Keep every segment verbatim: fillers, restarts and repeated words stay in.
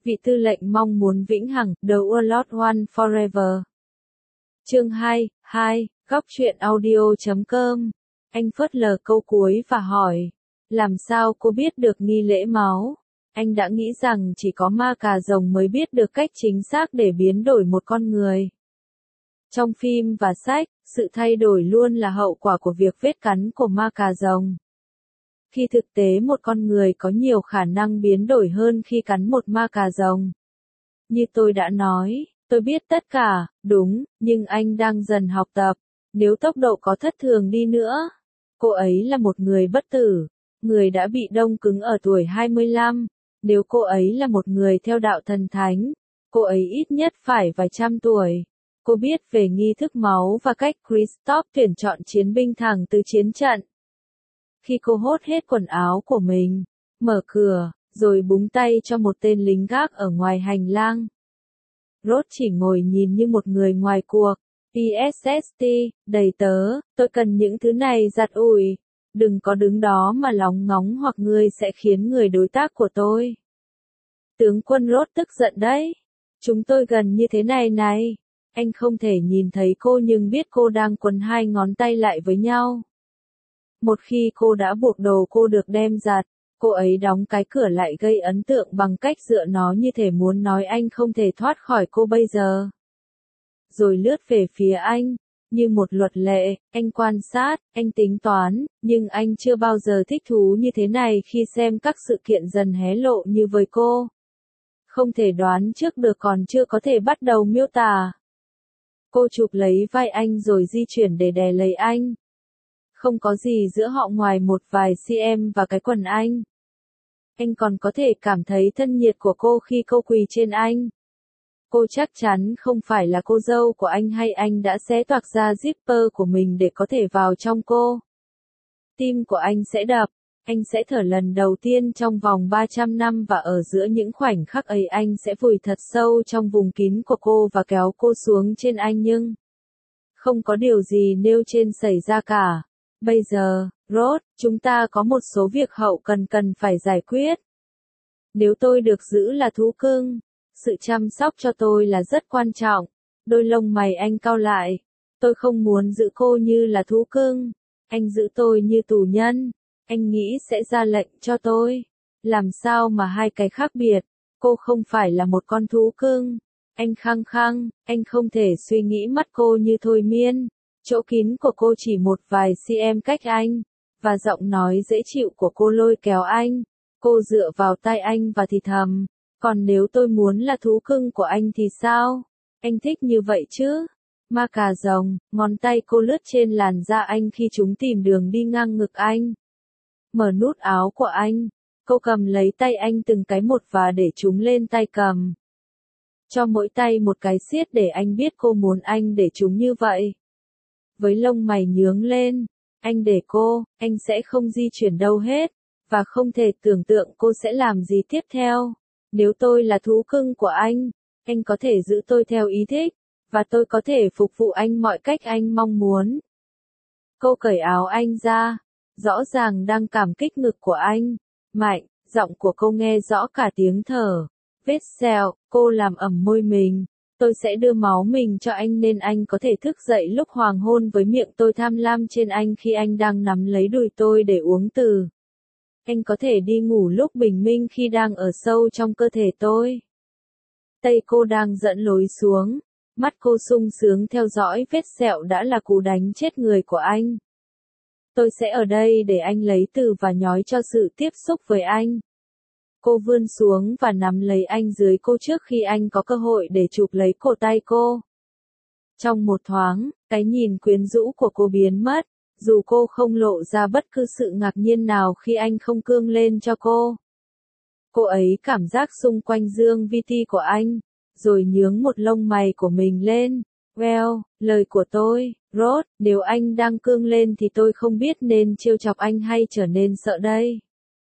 Vị tư lệnh mong muốn vĩnh hằng, The Warlord One Forever. Chương hai, hai, góc truyện audio chấm com. Anh phớt lờ câu cuối và hỏi. Làm sao cô biết được nghi lễ máu? Anh đã nghĩ rằng chỉ có ma cà rồng mới biết được cách chính xác để biến đổi một con người. Trong phim và sách, sự thay đổi luôn là hậu quả của việc vết cắn của ma cà rồng. Khi thực tế một con người có nhiều khả năng biến đổi hơn khi cắn một ma cà rồng. Như tôi đã nói, tôi biết tất cả, đúng, nhưng anh đang dần học tập. Nếu tốc độ có thất thường đi nữa, cô ấy là một người bất tử, người đã bị đông cứng ở tuổi hai mươi lăm. Nếu cô ấy là một người theo đạo thần thánh, cô ấy ít nhất phải vài trăm tuổi. Cô biết về nghi thức máu và cách Christoph tuyển chọn chiến binh thẳng từ chiến trận. Khi cô hốt hết quần áo của mình, mở cửa, rồi búng tay cho một tên lính gác ở ngoài hành lang. Rốt chỉ ngồi nhìn như một người ngoài cuộc. pê ét ét tê, đầy tớ, tôi cần những thứ này giặt ủi. Đừng có đứng đó mà lóng ngóng hoặc ngươi sẽ khiến người đối tác của tôi. Tướng quân Rốt tức giận đấy. Chúng tôi gần như thế này này. Anh không thể nhìn thấy cô nhưng biết cô đang quấn hai ngón tay lại với nhau. Một khi cô đã buộc đồ cô được đem giặt, cô ấy đóng cái cửa lại gây ấn tượng bằng cách dựa nó như thể muốn nói anh không thể thoát khỏi cô bây giờ. Rồi lướt về phía anh, như một luật lệ, anh quan sát, anh tính toán, nhưng anh chưa bao giờ thích thú như thế này khi xem các sự kiện dần hé lộ như với cô. Không thể đoán trước được còn chưa có thể bắt đầu miêu tả. Cô chụp lấy vai anh rồi di chuyển để đè lấy anh. Không có gì giữa họ ngoài một vài cm và cái quần anh. Anh còn có thể cảm thấy thân nhiệt của cô khi cô quỳ trên anh. Cô chắc chắn không phải là cô dâu của anh hay anh đã xé toạc ra zipper của mình để có thể vào trong cô. Tim của anh sẽ đập, anh sẽ thở lần đầu tiên trong vòng ba trăm năm và ở giữa những khoảnh khắc ấy anh sẽ vùi thật sâu trong vùng kín của cô và kéo cô xuống trên anh nhưng không có điều gì nêu trên xảy ra cả. Bây giờ, Rốt, chúng ta có một số việc hậu cần cần phải giải quyết. Nếu tôi được giữ là thú cưng, sự chăm sóc cho tôi là rất quan trọng. Đôi lông mày anh cau lại. Tôi không muốn giữ cô như là thú cưng. Anh giữ tôi như tù nhân. Anh nghĩ sẽ ra lệnh cho tôi. Làm sao mà hai cái khác biệt? Cô không phải là một con thú cưng. Anh khăng khăng, anh không thể suy nghĩ mắt cô như thôi miên. Chỗ kín của cô chỉ một vài cm cách anh. Và giọng nói dễ chịu của cô lôi kéo anh. Cô dựa vào tay anh và thì thầm. Còn nếu tôi muốn là thú cưng của anh thì sao? Anh thích như vậy chứ? Ma cà rồng, ngón tay cô lướt trên làn da anh khi chúng tìm đường đi ngang ngực anh. Mở nút áo của anh. Cô cầm lấy tay anh từng cái một và để chúng lên tay cầm. Cho mỗi tay một cái siết để anh biết cô muốn anh để chúng như vậy. Với lông mày nhướng lên, anh để cô, anh sẽ không di chuyển đâu hết, và không thể tưởng tượng cô sẽ làm gì tiếp theo. Nếu tôi là thú cưng của anh, anh có thể giữ tôi theo ý thích, và tôi có thể phục vụ anh mọi cách anh mong muốn. Cô cởi áo anh ra, rõ ràng đang cảm kích ngực của anh. Mạnh, giọng của cô nghe rõ cả tiếng thở. Vết sẹo, cô làm ẩm môi mình. Tôi sẽ đưa máu mình cho anh nên anh có thể thức dậy lúc hoàng hôn với miệng tôi tham lam trên anh khi anh đang nắm lấy đùi tôi để uống từ. Anh có thể đi ngủ lúc bình minh khi đang ở sâu trong cơ thể tôi. Tay cô đang dẫn lối xuống. Mắt cô sung sướng theo dõi vết sẹo đã là cú đánh chết người của anh. Tôi sẽ ở đây để anh lấy từ và nhói cho sự tiếp xúc với anh. Cô vươn xuống và nắm lấy anh dưới cô trước khi anh có cơ hội để chụp lấy cổ tay cô. Trong một thoáng, cái nhìn quyến rũ của cô biến mất, dù cô không lộ ra bất cứ sự ngạc nhiên nào khi anh không cương lên cho cô. Cô ấy cảm giác xung quanh dương vi ti của anh, rồi nhướng một lông mày của mình lên. Well, lời của tôi, Rốt, nếu anh đang cương lên thì tôi không biết nên trêu chọc anh hay trở nên sợ đây.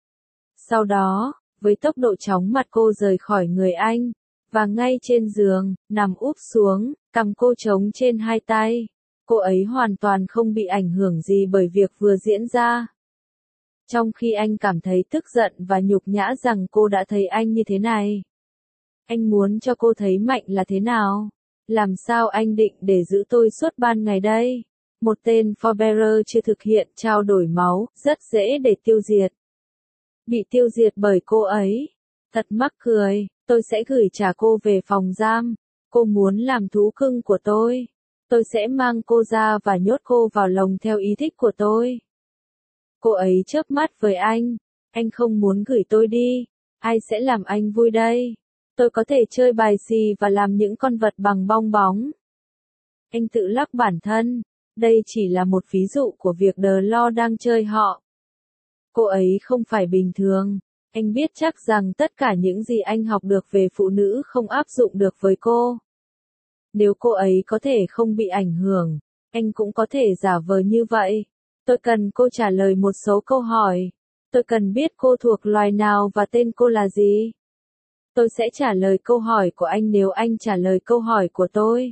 Sau đó, với tốc độ chóng mặt cô rời khỏi người anh, và ngay trên giường, nằm úp xuống, cằm cô trống trên hai tay. Cô ấy hoàn toàn không bị ảnh hưởng gì bởi việc vừa diễn ra. Trong khi anh cảm thấy tức giận và nhục nhã rằng cô đã thấy anh như thế này. Anh muốn cho cô thấy mạnh là thế nào? Làm sao anh định để giữ tôi suốt ban ngày đây? Một tên forebearer chưa thực hiện trao đổi máu, rất dễ để tiêu diệt. Bị tiêu diệt bởi cô ấy. Thật mắc cười, tôi sẽ gửi trả cô về phòng giam. Cô muốn làm thú cưng của tôi. Tôi sẽ mang cô ra và nhốt cô vào lồng theo ý thích của tôi. Cô ấy chớp mắt với anh. Anh không muốn gửi tôi đi. Ai sẽ làm anh vui đây? Tôi có thể chơi bài xì và làm những con vật bằng bong bóng. Anh tự lắc bản thân. Đây chỉ là một ví dụ của việc đờ lo đang chơi họ. Cô ấy không phải bình thường. Anh biết chắc rằng tất cả những gì anh học được về phụ nữ không áp dụng được với cô. Nếu cô ấy có thể không bị ảnh hưởng, anh cũng có thể giả vờ như vậy. Tôi cần cô trả lời một số câu hỏi. Tôi cần biết cô thuộc loài nào và tên cô là gì. Tôi sẽ trả lời câu hỏi của anh nếu anh trả lời câu hỏi của tôi.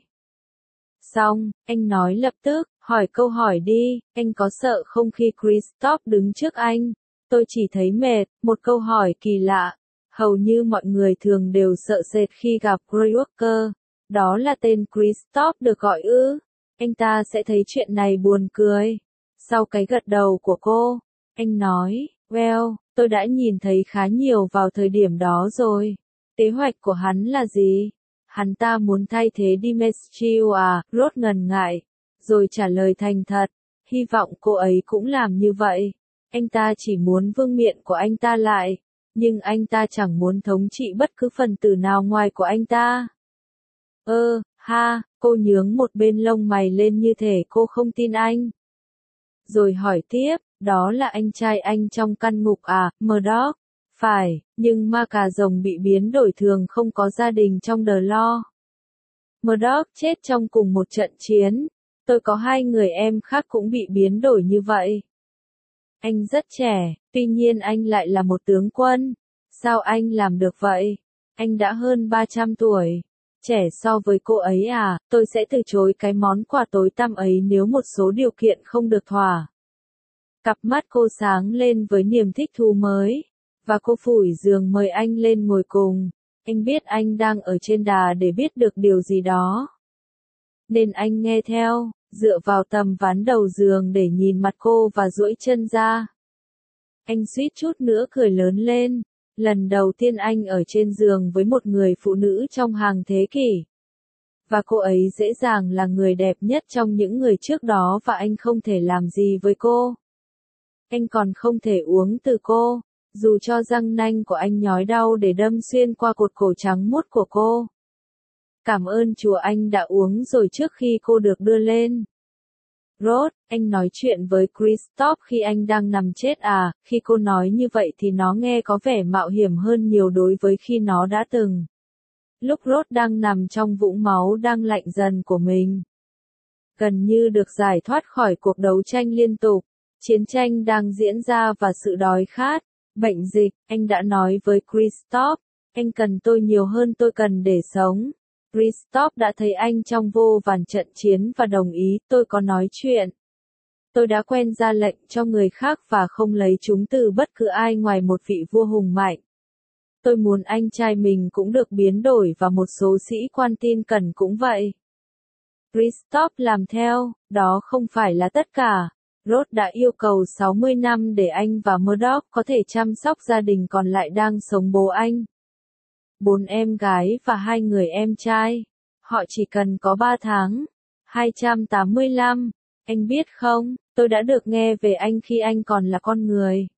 Xong, anh nói lập tức, hỏi câu hỏi đi, anh có sợ không khi Christoph đứng trước anh? Tôi chỉ thấy mệt, một câu hỏi kỳ lạ. Hầu như mọi người thường đều sợ sệt khi gặp Grey Walker. Đó là tên Christoph được gọi ư. Anh ta sẽ thấy chuyện này buồn cười. Sau cái gật đầu của cô, anh nói, well, tôi đã nhìn thấy khá nhiều vào thời điểm đó rồi. Kế hoạch của hắn là gì? Hắn ta muốn thay thế Demetrio à? Rốt ngần ngại, rồi trả lời thành thật. Hy vọng cô ấy cũng làm như vậy. Anh ta chỉ muốn vương miện của anh ta lại. Nhưng anh ta chẳng muốn thống trị bất cứ phần tử nào ngoài của anh ta. Ơ, ha, cô nhướng một bên lông mày lên như thể cô không tin anh. Rồi hỏi tiếp, đó là anh trai anh trong căn ngục à, Murdoch? Phải, nhưng ma cà rồng bị biến đổi thường không có gia đình trong The Law. Murdoch chết trong cùng một trận chiến. Tôi có hai người em khác cũng bị biến đổi như vậy. Anh rất trẻ, tuy nhiên anh lại là một tướng quân. Sao anh làm được vậy? Anh đã hơn ba trăm tuổi. Trẻ so với cô ấy à, tôi sẽ từ chối cái món quà tối tăm ấy nếu một số điều kiện không được thỏa. Cặp mắt cô sáng lên với niềm thích thú mới. Và cô phủi giường mời anh lên ngồi cùng. Anh biết anh đang ở trên đà để biết được điều gì đó. Nên anh nghe theo, dựa vào tầm ván đầu giường để nhìn mặt cô và duỗi chân ra. Anh suýt chút nữa cười lớn lên. Lần đầu tiên anh ở trên giường với một người phụ nữ trong hàng thế kỷ. Và cô ấy dễ dàng là người đẹp nhất trong những người trước đó và anh không thể làm gì với cô. Anh còn không thể uống từ cô, dù cho răng nanh của anh nhói đau để đâm xuyên qua cột cổ trắng muốt của cô. Cảm ơn Chúa anh đã uống rồi trước khi cô được đưa lên. Rốt, anh nói chuyện với Christoph khi anh đang nằm chết à? Khi cô nói như vậy thì nó nghe có vẻ mạo hiểm hơn nhiều đối với khi nó đã từng. Lúc Rốt đang nằm trong vũng máu đang lạnh dần của mình. Gần như được giải thoát khỏi cuộc đấu tranh liên tục. Chiến tranh đang diễn ra và sự đói khát. Bệnh dịch, anh đã nói với Christoph. Anh cần tôi nhiều hơn tôi cần để sống. Christoph đã thấy anh trong vô vàn trận chiến và đồng ý, tôi có nói chuyện. Tôi đã quen ra lệnh cho người khác và không lấy chúng từ bất cứ ai ngoài một vị vua hùng mạnh. Tôi muốn anh trai mình cũng được biến đổi và một số sĩ quan tin cẩn cũng vậy. Christoph làm theo, đó không phải là tất cả. Rốt đã yêu cầu sáu mươi năm để anh và Murdoch có thể chăm sóc gia đình còn lại đang sống bố anh. Bốn em gái và hai người em trai. Họ chỉ cần có ba tháng. hai trăm tám mươi lăm. Anh biết không, tôi đã được nghe về anh khi anh còn là con người.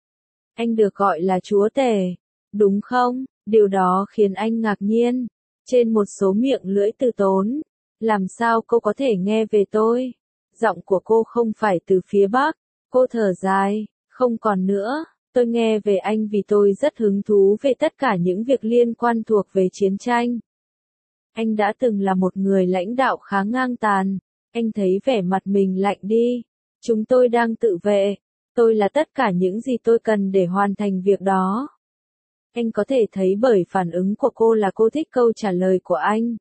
Anh được gọi là chúa tể. Đúng không? Điều đó khiến anh ngạc nhiên. Trên một số miệng lưỡi từ tốn. Làm sao cô có thể nghe về tôi? Giọng của cô không phải từ phía Bắc. Cô thở dài. Không còn nữa. Tôi nghe về anh vì tôi rất hứng thú về tất cả những việc liên quan thuộc về chiến tranh. Anh đã từng là một người lãnh đạo khá ngang tàn. Anh thấy vẻ mặt mình lạnh đi. Chúng tôi đang tự vệ. Tôi là tất cả những gì tôi cần để hoàn thành việc đó. Anh có thể thấy bởi phản ứng của cô là cô thích câu trả lời của anh.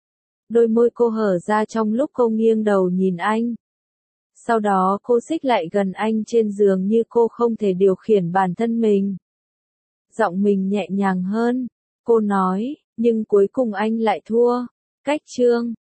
Đôi môi cô hở ra trong lúc cô nghiêng đầu nhìn anh. Sau đó cô xích lại gần anh trên giường như cô không thể điều khiển bản thân mình. Giọng mình nhẹ nhàng hơn. Cô nói, Nhưng cuối cùng anh lại thua. Cách chương